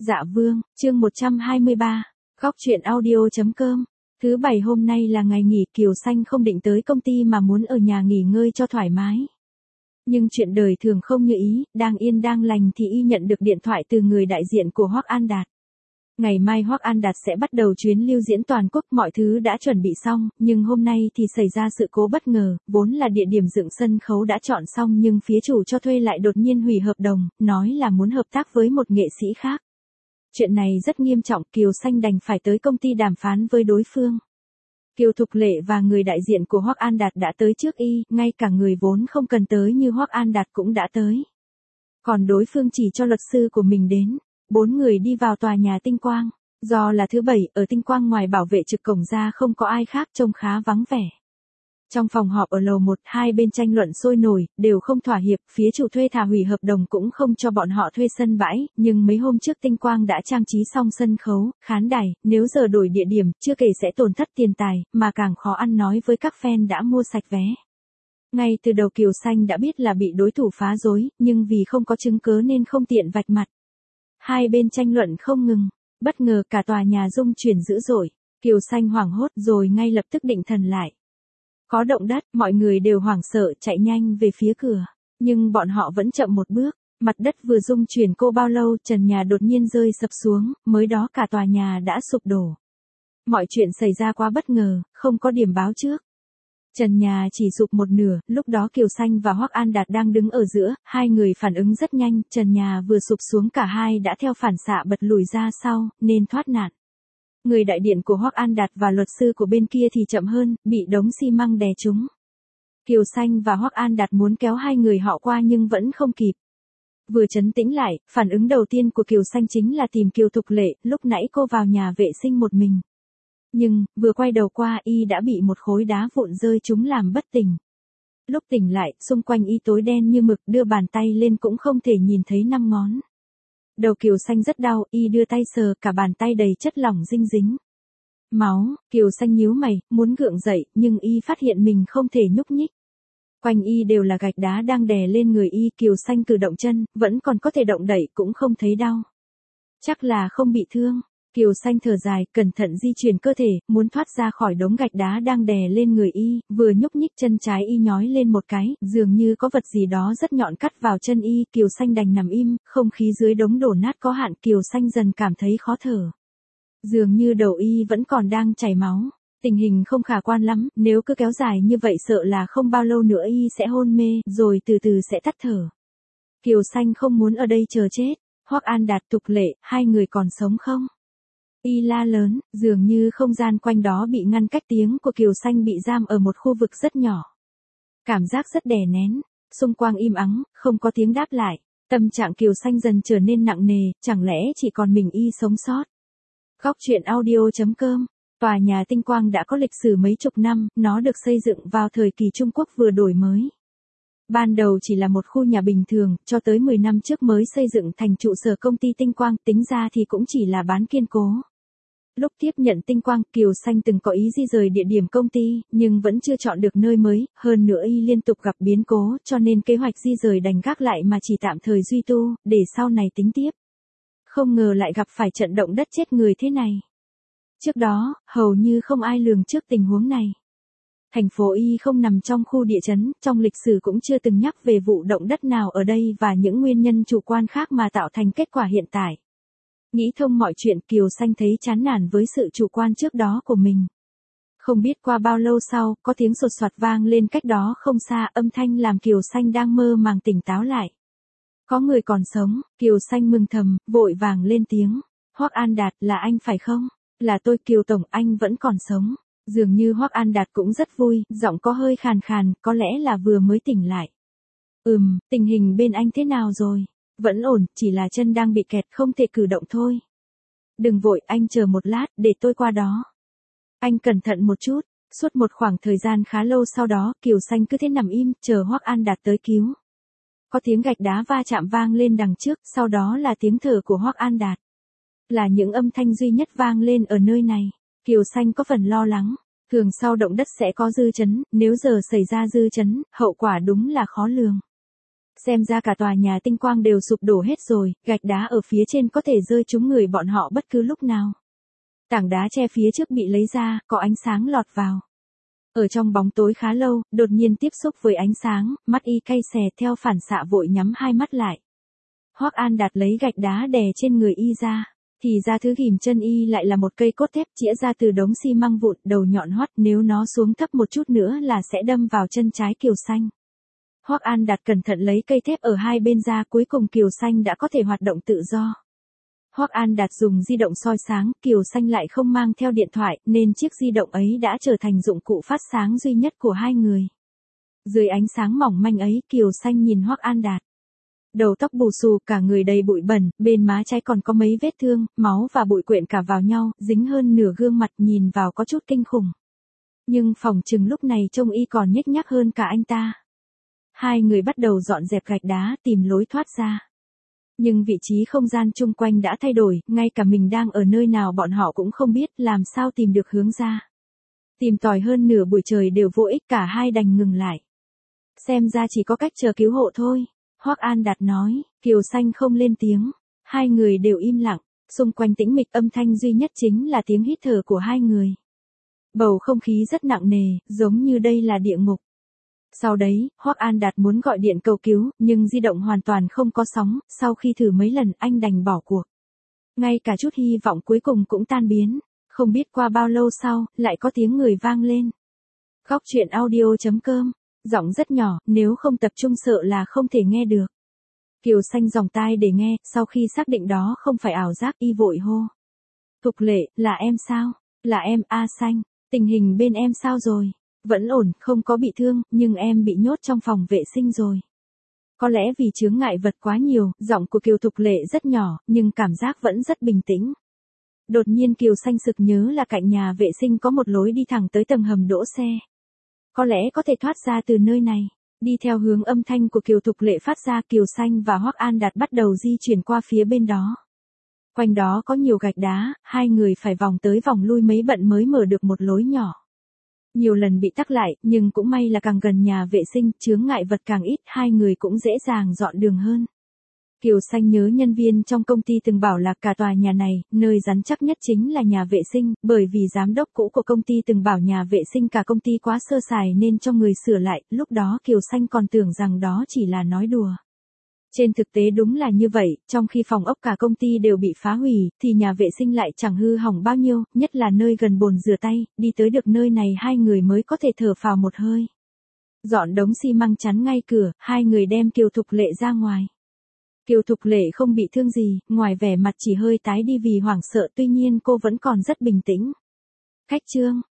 Dạ Vương, chương 123, Góc chuyện audio.com. Thứ bảy hôm nay là ngày nghỉ, Kiều Xanh không định tới công ty mà muốn ở nhà nghỉ ngơi cho thoải mái. Nhưng chuyện đời thường không như ý, đang yên đang lành thì y nhận được điện thoại từ người đại diện của Hoắc An Đạt. Ngày mai Hoắc An Đạt sẽ bắt đầu chuyến lưu diễn toàn quốc, mọi thứ đã chuẩn bị xong, nhưng hôm nay thì xảy ra sự cố bất ngờ, vốn là địa điểm dựng sân khấu đã chọn xong nhưng phía chủ cho thuê lại đột nhiên hủy hợp đồng, nói là muốn hợp tác với một nghệ sĩ khác. Chuyện này rất nghiêm trọng, Kiều Xanh đành phải tới công ty đàm phán với đối phương. Kiều Thục Lệ và người đại diện của Hoắc An Đạt đã tới trước y, ngay cả người vốn không cần tới như Hoắc An Đạt cũng đã tới. Còn đối phương chỉ cho luật sư của mình đến. 4 người đi vào tòa nhà Tinh Quang. Do là thứ bảy, ở Tinh Quang ngoài bảo vệ trực cổng ra không có ai khác, trông khá vắng vẻ. Trong phòng họp ở lầu 1, hai bên tranh luận sôi nổi, đều không thỏa hiệp, phía chủ thuê thả hủy hợp đồng cũng không cho bọn họ thuê sân bãi, nhưng mấy hôm trước Tinh Quang đã trang trí xong sân khấu, khán đài, nếu giờ đổi địa điểm, chưa kể sẽ tổn thất tiền tài, mà càng khó ăn nói với các fan đã mua sạch vé. Ngay từ đầu Kiều Xanh đã biết là bị đối thủ phá rối, nhưng vì không có chứng cớ nên không tiện vạch mặt. Hai bên tranh luận không ngừng, bất ngờ cả tòa nhà rung chuyển dữ dội, Kiều Xanh hoảng hốt rồi ngay lập tức định thần lại. Có động đất, mọi người đều hoảng sợ chạy nhanh về phía cửa, nhưng bọn họ vẫn chậm một bước, mặt đất vừa rung chuyển cô bao lâu trần nhà đột nhiên rơi sập xuống, mới đó cả tòa nhà đã sụp đổ. Mọi chuyện xảy ra quá bất ngờ, không có điểm báo trước. Trần nhà chỉ sụp một nửa, lúc đó Kiều Xanh và Hoắc An Đạt đang đứng ở giữa, hai người phản ứng rất nhanh, trần nhà vừa sụp xuống cả hai đã theo phản xạ bật lùi ra sau, nên thoát nạn. Người đại diện của Hoắc An Đạt và luật sư của bên kia thì chậm hơn, bị đống xi măng đè trúng. Kiều Xanh và Hoắc An Đạt muốn kéo hai người họ qua nhưng vẫn không kịp. Vừa trấn tĩnh lại, phản ứng đầu tiên của Kiều Xanh chính là tìm Kiều Thục Lệ, lúc nãy cô vào nhà vệ sinh một mình. Nhưng, vừa quay đầu qua y đã bị một khối đá vụn rơi trúng làm bất tỉnh. Lúc tỉnh lại, xung quanh y tối đen như mực, đưa bàn tay lên cũng không thể nhìn thấy 5 ngón. Đầu Kiều Xanh rất đau, y đưa tay sờ, cả bàn tay đầy chất lỏng dinh dính. Máu, Kiều Xanh nhíu mày, muốn gượng dậy, nhưng y phát hiện mình không thể nhúc nhích. Quanh y đều là gạch đá đang đè lên người y, Kiều Xanh cử động chân, vẫn còn có thể động đậy cũng không thấy đau. Chắc là không bị thương. Kiều Xanh thở dài, cẩn thận di chuyển cơ thể, muốn thoát ra khỏi đống gạch đá đang đè lên người y, vừa nhúc nhích chân trái y nhói lên một cái, dường như có vật gì đó rất nhọn cắt vào chân y, Kiều Xanh đành nằm im, không khí dưới đống đổ nát có hạn, Kiều Xanh dần cảm thấy khó thở. Dường như đầu y vẫn còn đang chảy máu, tình hình không khả quan lắm, nếu cứ kéo dài như vậy sợ là không bao lâu nữa y sẽ hôn mê, rồi từ từ sẽ tắt thở. Kiều Xanh không muốn ở đây chờ chết. Hoắc An Đạt, Thục Lệ, hai người còn sống không? Y la lớn, dường như không gian quanh đó bị ngăn cách, tiếng của Kiều Xanh bị giam ở một khu vực rất nhỏ. Cảm giác rất đè nén, xung quanh im ắng, không có tiếng đáp lại. Tâm trạng Kiều Xanh dần trở nên nặng nề, chẳng lẽ chỉ còn mình y sống sót. Góc chuyện audio.com. Tòa nhà Tinh Quang đã có lịch sử mấy chục năm, nó được xây dựng vào thời kỳ Trung Quốc vừa đổi mới. Ban đầu chỉ là một khu nhà bình thường, cho tới 10 năm trước mới xây dựng thành trụ sở công ty Tinh Quang, tính ra thì cũng chỉ là bán kiên cố. Lúc tiếp nhận Tinh Quang, Kiều Xanh từng có ý di rời địa điểm công ty, nhưng vẫn chưa chọn được nơi mới, hơn nữa y liên tục gặp biến cố, cho nên kế hoạch di rời đành gác lại mà chỉ tạm thời duy tu, để sau này tính tiếp. Không ngờ lại gặp phải trận động đất chết người thế này. Trước đó, hầu như không ai lường trước tình huống này. Thành phố Y không nằm trong khu địa chấn, trong lịch sử cũng chưa từng nhắc về vụ động đất nào ở đây và những nguyên nhân chủ quan khác mà tạo thành kết quả hiện tại. Nghĩ thông mọi chuyện, Kiều Xanh thấy chán nản với sự chủ quan trước đó của mình. Không biết qua bao lâu sau, có tiếng sột soạt vang lên cách đó không xa, âm thanh làm Kiều Xanh đang mơ màng tỉnh táo lại. Có người còn sống, Kiều Xanh mừng thầm, vội vàng lên tiếng. Hoắc An Đạt, là anh phải không? Là tôi Kiều Tổng, anh vẫn còn sống. Dường như Hoắc An Đạt cũng rất vui, giọng có hơi khàn khàn, có lẽ là vừa mới tỉnh lại. Tình hình bên anh thế nào rồi? Vẫn ổn, chỉ là chân đang bị kẹt không thể cử động thôi. Đừng vội, anh chờ một lát, để tôi qua đó. Anh cẩn thận một chút. Suốt một khoảng thời gian khá lâu sau đó, Kiều Xanh cứ thế nằm im, chờ Hoắc An Đạt tới cứu. Có tiếng gạch đá va chạm vang lên đằng trước, sau đó là tiếng thở của Hoắc An Đạt. Là những âm thanh duy nhất vang lên ở nơi này. Kiều Xanh có phần lo lắng. Thường sau động đất sẽ có dư chấn, nếu giờ xảy ra dư chấn, hậu quả đúng là khó lường. Xem ra cả tòa nhà tinh quang đều sụp đổ hết rồi, gạch đá ở phía trên có thể rơi trúng người bọn họ bất cứ lúc nào. Tảng đá che phía trước bị lấy ra, có ánh sáng lọt vào. Ở trong bóng tối khá lâu, đột nhiên tiếp xúc với ánh sáng, mắt y cay xè theo phản xạ vội nhắm hai mắt lại. Hoắc An Đạt lấy gạch đá đè trên người y ra, thì ra thứ ghìm chân y lại là một cây cốt thép chĩa ra từ đống xi măng vụn, đầu nhọn hoắt, nếu nó xuống thấp một chút nữa là sẽ đâm vào chân trái Kiều Xanh. Hoắc An Đạt cẩn thận lấy cây thép ở hai bên ra, cuối cùng Kiều Xanh đã có thể hoạt động tự do. Hoắc An Đạt dùng di động soi sáng, Kiều Xanh lại không mang theo điện thoại, nên chiếc di động ấy đã trở thành dụng cụ phát sáng duy nhất của hai người. Dưới ánh sáng mỏng manh ấy, Kiều Xanh nhìn Hoắc An Đạt. Đầu tóc bù xù, cả người đầy bụi bẩn, bên má trái còn có mấy vết thương, máu và bụi quyện cả vào nhau, dính hơn nửa gương mặt, nhìn vào có chút kinh khủng. Nhưng phỏng chừng lúc này trông y còn nhếch nhác hơn cả anh ta. Hai người bắt đầu dọn dẹp gạch đá, tìm lối thoát ra. Nhưng vị trí không gian chung quanh đã thay đổi, ngay cả mình đang ở nơi nào bọn họ cũng không biết, làm sao tìm được hướng ra. Tìm tòi hơn nửa buổi trời đều vô ích, cả hai đành ngừng lại. Xem ra chỉ có cách chờ cứu hộ thôi, Hoắc An Đạt nói. Kiều Xanh không lên tiếng, hai người đều im lặng, xung quanh tĩnh mịch, âm thanh duy nhất chính là tiếng hít thở của hai người. Bầu không khí rất nặng nề, giống như đây là địa ngục. Sau đấy, Hoắc An Đạt muốn gọi điện cầu cứu, nhưng di động hoàn toàn không có sóng, sau khi thử mấy lần anh đành bỏ cuộc. Ngay cả chút hy vọng cuối cùng cũng tan biến, không biết qua bao lâu sau, lại có tiếng người vang lên. Góc truyện audio.com, giọng rất nhỏ, nếu không tập trung sợ là không thể nghe được. Kiều Xanh dòng tai để nghe, sau khi xác định đó không phải ảo giác, y vội hô. Thục Lệ, là em sao? Là em, A Xanh, tình hình bên em sao rồi? Vẫn ổn, không có bị thương, nhưng em bị nhốt trong phòng vệ sinh rồi. Có lẽ vì chướng ngại vật quá nhiều, giọng của Kiều Thục Lệ rất nhỏ, nhưng cảm giác vẫn rất bình tĩnh. Đột nhiên Kiều Xanh sực nhớ là cạnh nhà vệ sinh có một lối đi thẳng tới tầng hầm đỗ xe. Có lẽ có thể thoát ra từ nơi này. Đi theo hướng âm thanh của Kiều Thục Lệ phát ra, Kiều Xanh và Hoắc An Đạt bắt đầu di chuyển qua phía bên đó. Quanh đó có nhiều gạch đá, hai người phải vòng tới vòng lui mấy bận mới mở được một lối nhỏ. Nhiều lần bị tắc lại, nhưng cũng may là càng gần nhà vệ sinh, chướng ngại vật càng ít, hai người cũng dễ dàng dọn đường hơn. Kiều Xanh nhớ nhân viên trong công ty từng bảo là cả tòa nhà này, nơi rắn chắc nhất chính là nhà vệ sinh, bởi vì giám đốc cũ của công ty từng bảo nhà vệ sinh cả công ty quá sơ sài nên cho người sửa lại, lúc đó Kiều Xanh còn tưởng rằng đó chỉ là nói đùa. Trên thực tế đúng là như vậy, trong khi phòng ốc cả công ty đều bị phá hủy, thì nhà vệ sinh lại chẳng hư hỏng bao nhiêu, nhất là nơi gần bồn rửa tay, đi tới được nơi này hai người mới có thể thở phào một hơi. Dọn đống xi măng chắn ngay cửa, hai người đem Kiều Thục Lệ ra ngoài. Kiều Thục Lệ không bị thương gì, ngoài vẻ mặt chỉ hơi tái đi vì hoảng sợ, tuy nhiên cô vẫn còn rất bình tĩnh. Cách chương